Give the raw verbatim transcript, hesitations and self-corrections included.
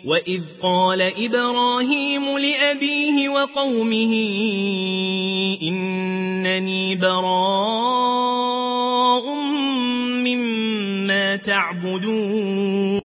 وإذ قال إبراهيم لأبيه وقومه إنني براء مما تعبدون